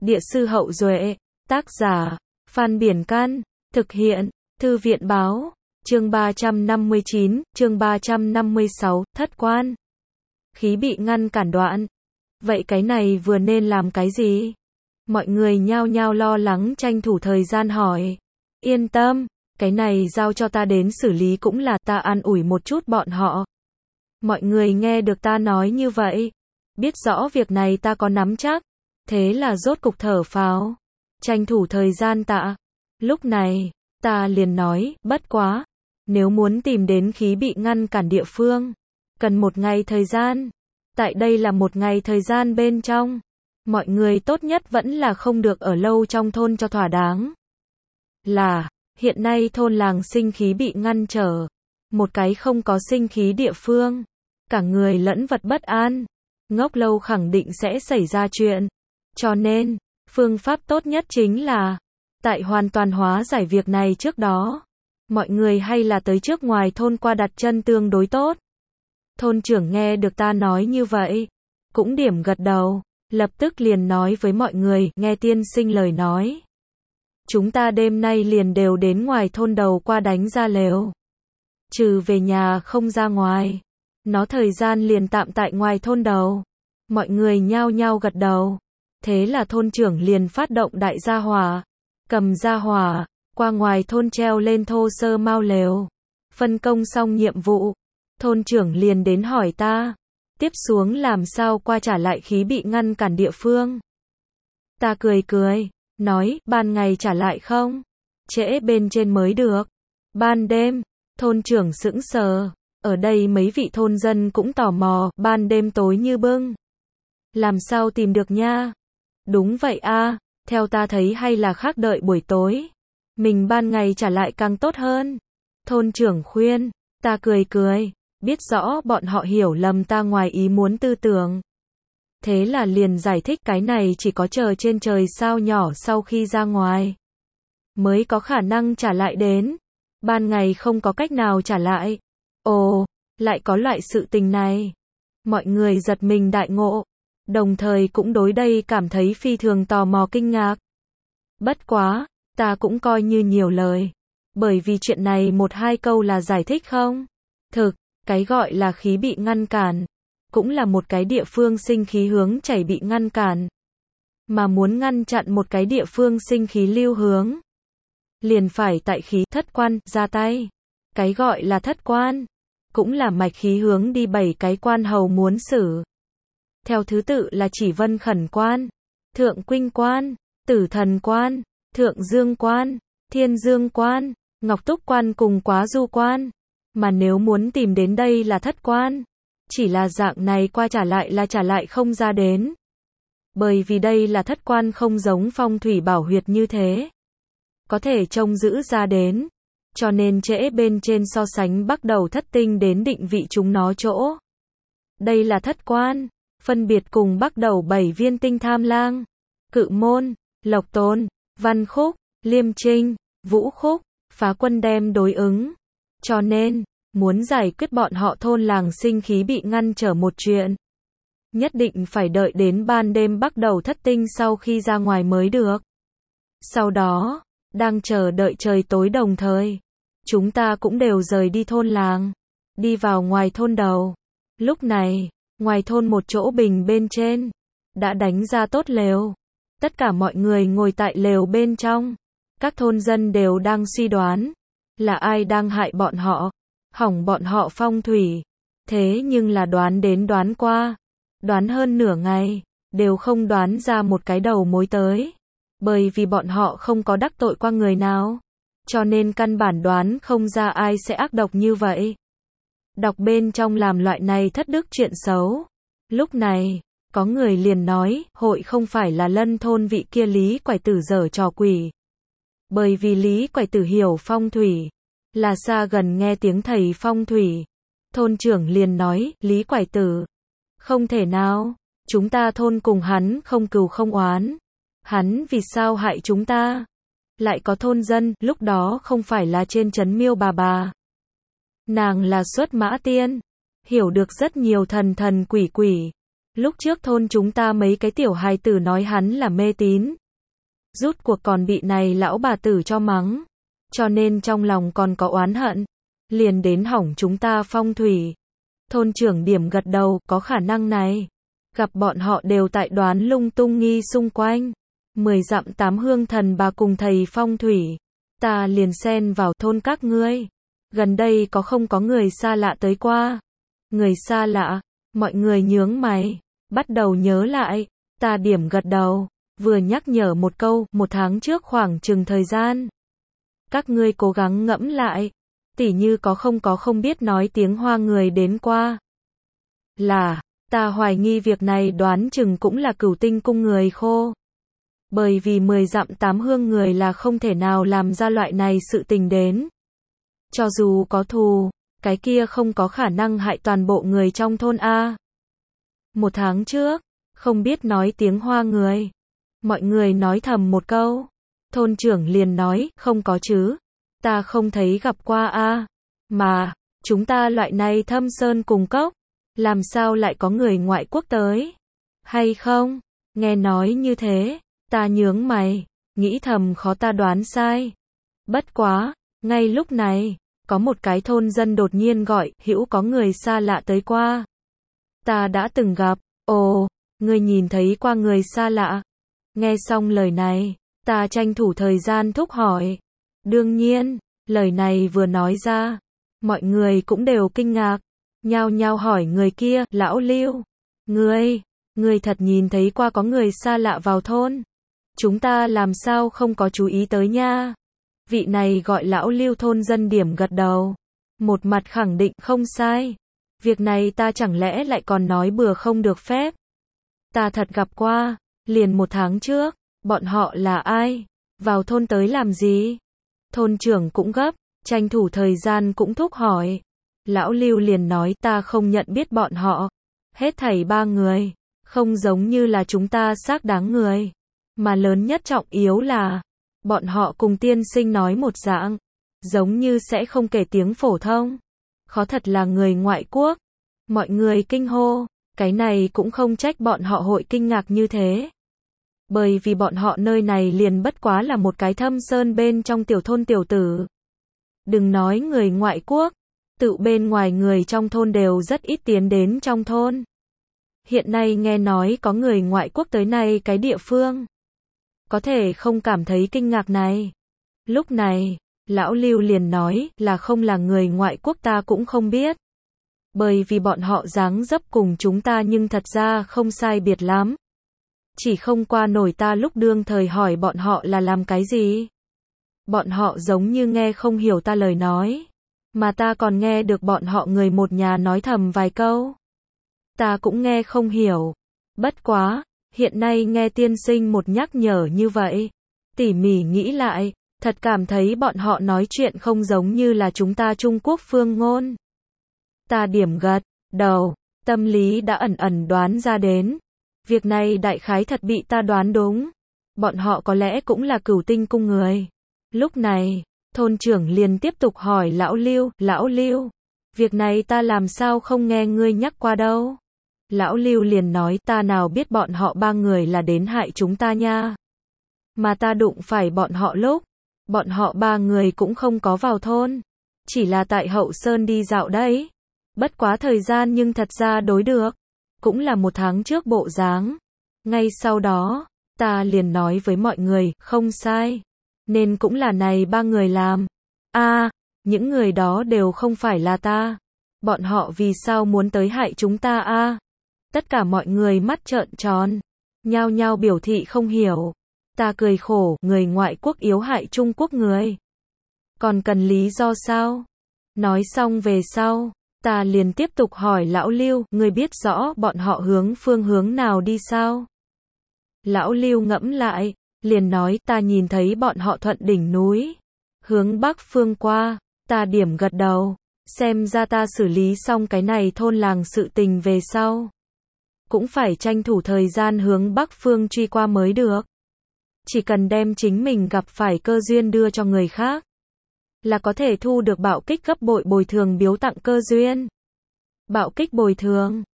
Địa sư Hậu Duệ, tác giả, Phan Biển Can, thực hiện, Thư viện Báo, chương 359, chương 356, thất quan. Khí bị ngăn cản đoạn. Vậy cái này vừa nên làm cái gì? Mọi người nhao nhao lo lắng tranh thủ thời gian hỏi. Yên tâm, cái này giao cho ta đến xử lý cũng là, ta an ủi một chút bọn họ. Mọi người nghe được ta nói như vậy, biết rõ việc này ta có nắm chắc, thế là rốt cục thở phào, tranh thủ thời gian tạ. Lúc này, ta liền nói, bất quá, nếu muốn tìm đến khí bị ngăn cản địa phương, cần 1 ngày thời gian. Tại đây là 1 ngày thời gian bên trong, mọi người tốt nhất vẫn là không được ở lâu trong thôn cho thỏa đáng. Là, hiện nay thôn làng sinh khí bị ngăn trở, một cái không có sinh khí địa phương, cả người lẫn vật bất an, ngốc lâu khẳng định sẽ xảy ra chuyện. Cho nên, phương pháp tốt nhất chính là, tại hoàn toàn hóa giải việc này trước đó, mọi người hay là tới trước ngoài thôn qua đặt chân tương đối tốt. Thôn trưởng nghe được ta nói như vậy, cũng điểm gật đầu, lập tức liền nói với mọi người, nghe tiên sinh lời nói. Chúng ta đêm nay liền đều đến ngoài thôn đầu qua đánh ra lều. Trừ về nhà không ra ngoài. Nó thời gian liền tạm tại ngoài thôn đầu. Mọi người nhao nhao gật đầu. Thế là thôn trưởng liền phát động đại gia hỏa. Cầm gia hỏa, qua ngoài thôn treo lên thô sơ mao lều. Phân công xong nhiệm vụ. Thôn trưởng liền đến hỏi ta. Tiếp xuống làm sao qua trả lại khí bị ngăn cản địa phương. Ta cười cười. Nói, ban ngày trả lại không? Trễ bên trên mới được. Ban đêm, thôn trưởng sững sờ. Ở đây mấy vị thôn dân cũng tò mò, ban đêm tối như bưng. Làm sao tìm được nha? Đúng vậy a, theo ta thấy hay là khác đợi buổi tối. Mình ban ngày trả lại càng tốt hơn. Thôn trưởng khuyên, ta cười cười, biết rõ bọn họ hiểu lầm ta ngoài ý muốn tư tưởng. Thế là liền giải thích cái này chỉ có chờ trên trời sao nhỏ sau khi ra ngoài mới có khả năng trả lại đến. Ban ngày không có cách nào trả lại. Ồ, lại có loại sự tình này. Mọi người giật mình đại ngộ, đồng thời cũng đối đây cảm thấy phi thường tò mò kinh ngạc. Bất quá, ta cũng coi như nhiều lời. Bởi vì chuyện này 1-2 câu là giải thích không? Thực, cái gọi là khí bị ngăn cản. Cũng là một cái địa phương sinh khí hướng chảy bị ngăn cản. Mà muốn ngăn chặn một cái địa phương sinh khí lưu hướng, liền phải tại khí thất quan ra tay. Cái gọi là thất quan, cũng là mạch khí hướng đi 7 cái quan hầu muốn xử. Theo thứ tự là chỉ vân khẩn quan, thượng quynh quan, tử thần quan, thượng dương quan, thiên dương quan, ngọc túc quan cùng quá du quan. Mà nếu muốn tìm đến đây là thất quan, chỉ là dạng này qua trả lại là trả lại không ra đến. Bởi vì đây là thất quan không giống phong thủy bảo huyệt như thế. Có thể trông giữ ra đến. Cho nên trễ bên trên so sánh bắt đầu thất tinh đến định vị chúng nó chỗ. Đây là thất quan, phân biệt cùng bắt đầu 7 viên tinh tham lang, cự môn, lộc tôn, văn khúc, liêm trinh, vũ khúc, phá quân đem đối ứng. Cho nên, muốn giải quyết bọn họ thôn làng sinh khí bị ngăn trở một chuyện, nhất định phải đợi đến ban đêm bắt đầu thất tinh sau khi ra ngoài mới được. Sau đó, đang chờ đợi trời tối đồng thời, chúng ta cũng đều rời đi thôn làng, đi vào ngoài thôn đầu. Lúc này, ngoài thôn một chỗ bình bên trên, đã đánh ra tốt lều. Tất cả mọi người ngồi tại lều bên trong. Các thôn dân đều đang suy đoán, là ai đang hại bọn họ, hỏng bọn họ phong thủy. Thế nhưng là đoán đến đoán qua, đoán hơn nửa ngày, đều không đoán ra một cái đầu mối tới. Bởi vì bọn họ không có đắc tội qua người nào, cho nên căn bản đoán không ra ai sẽ ác độc như vậy. Đọc bên trong làm loại này thất đức chuyện xấu. Lúc này, có người liền nói, hội không phải là Lân thôn vị kia Lý Quải Tử giở trò quỷ. Bởi vì Lý Quải Tử hiểu phong thủy, là xa gần nghe tiếng thầy phong thủy. Thôn trưởng liền nói, Lý Quải Tử, không thể nào, chúng ta thôn cùng hắn không cừu không oán. Hắn vì sao hại chúng ta? Lại có thôn dân, lúc đó không phải là trên trấn Miêu bà. Nàng là xuất mã tiên, hiểu được rất nhiều thần thần quỷ quỷ. Lúc trước thôn chúng ta mấy cái tiểu hài tử nói hắn là mê tín. Rút cuộc còn bị này lão bà tử cho mắng. Cho nên trong lòng còn có oán hận. Liền đến hỏng chúng ta phong thủy. Thôn trưởng điểm gật đầu, có khả năng này. Gặp bọn họ đều tại đoán lung tung nghi xung quanh. 10 dặm 8 hương thần bà cùng thầy phong thủy. Ta liền xen vào thôn các ngươi. Gần đây không có người xa lạ tới qua. Người xa lạ, mọi người nhướng mày. Bắt đầu nhớ lại, ta điểm gật đầu. Vừa nhắc nhở một câu, 1 tháng trước khoảng chừng thời gian. Các ngươi cố gắng ngẫm lại. Tỉ như không biết nói tiếng Hoa người đến qua. Là, ta hoài nghi việc này đoán chừng cũng là Cửu Tinh cung người khô. Bởi vì 10 dặm 8 hương người là không thể nào làm ra loại này sự tình đến. Cho dù có thù, cái kia không có khả năng hại toàn bộ người trong thôn A. 1 tháng trước, không biết nói tiếng Hoa người. Mọi người nói thầm một câu. Thôn trưởng liền nói, không có chứ. Ta không thấy gặp qua A. Mà, chúng ta loại này thâm sơn cùng cốc. Làm sao lại có người ngoại quốc tới? Hay không? Nghe nói như thế, ta nhướng mày, nghĩ thầm khó ta đoán sai. Bất quá, ngay lúc này, có một cái thôn dân đột nhiên gọi, hữu có người xa lạ tới qua. Ta đã từng gặp, ồ, ngươi nhìn thấy qua người xa lạ. Nghe xong lời này, ta tranh thủ thời gian thúc hỏi. Đương nhiên, lời này vừa nói ra, mọi người cũng đều kinh ngạc. Nhao nhao hỏi người kia, lão Lưu, ngươi thật nhìn thấy qua có người xa lạ vào thôn. Chúng ta làm sao không có chú ý tới nha. Vị này gọi lão Lưu thôn dân điểm gật đầu. Một mặt khẳng định không sai. Việc này ta chẳng lẽ lại còn nói bừa không được phép. Ta thật gặp qua, liền 1 tháng trước, bọn họ là ai? Vào thôn tới làm gì? Thôn trưởng cũng gấp, tranh thủ thời gian cũng thúc hỏi. Lão Lưu liền nói ta không nhận biết bọn họ. Hết thảy 3 người, không giống như là chúng ta xác đáng người. Mà lớn nhất trọng yếu là, bọn họ cùng tiên sinh nói một dạng, giống như sẽ không kể tiếng phổ thông. Khó thật là người ngoại quốc. Mọi người kinh hô, cái này cũng không trách bọn họ hội kinh ngạc như thế. Bởi vì bọn họ nơi này liền bất quá là một cái thâm sơn bên trong tiểu thôn tiểu tử. Đừng nói người ngoại quốc, tự bên ngoài người trong thôn đều rất ít tiến đến trong thôn. Hiện nay nghe nói có người ngoại quốc tới này cái địa phương. Có thể không cảm thấy kinh ngạc này. Lúc này, lão Lưu liền nói là không là người ngoại quốc ta cũng không biết. Bởi vì bọn họ dáng dấp cùng chúng ta nhưng thật ra không sai biệt lắm. Chỉ không qua nổi ta lúc đương thời hỏi bọn họ là làm cái gì. Bọn họ giống như nghe không hiểu ta lời nói. Mà ta còn nghe được bọn họ người một nhà nói thầm vài câu. Ta cũng nghe không hiểu. Bất quá, hiện nay nghe tiên sinh một nhắc nhở như vậy. Tỉ mỉ nghĩ lại, thật cảm thấy bọn họ nói chuyện không giống như là chúng ta Trung Quốc phương ngôn. Ta điểm gật đầu, tâm lý đã ẩn ẩn đoán ra đến. Việc này đại khái thật bị ta đoán đúng. Bọn họ có lẽ cũng là Cửu Tinh cung người. Lúc này, thôn trưởng liền tiếp tục hỏi lão Lưu, việc này ta làm sao không nghe ngươi nhắc qua đâu. Lão Lưu liền nói ta nào biết bọn họ 3 người là đến hại chúng ta nha. Mà ta đụng phải bọn họ lúc, bọn họ 3 người cũng không có vào thôn. Chỉ là tại hậu sơn đi dạo đấy. Bất quá thời gian nhưng thật ra đối được. Cũng là 1 tháng trước bộ dáng. Ngay sau đó, ta liền nói với mọi người, không sai. Nên cũng là này 3 người làm. Những người đó đều không phải là ta. Bọn họ vì sao muốn tới hại chúng ta Tất cả mọi người mắt trợn tròn. Nhao nhao biểu thị không hiểu. Ta cười khổ, người ngoại quốc yếu hại Trung Quốc người. Còn cần lý do sao? Nói xong về sau, ta liền tiếp tục hỏi lão Lưu, ngươi biết rõ bọn họ phương hướng nào đi sao? Lão Lưu ngẫm lại, liền nói ta nhìn thấy bọn họ thuận đỉnh núi. Hướng bắc phương qua, ta điểm gật đầu. Xem ra ta xử lý xong cái này thôn làng sự tình về sau. Cũng phải tranh thủ thời gian hướng bắc phương truy qua mới được. Chỉ cần đem chính mình gặp phải cơ duyên đưa cho người khác. Là có thể thu được bạo kích gấp bội bồi thường biếu tặng cơ duyên. Bạo kích bồi thường.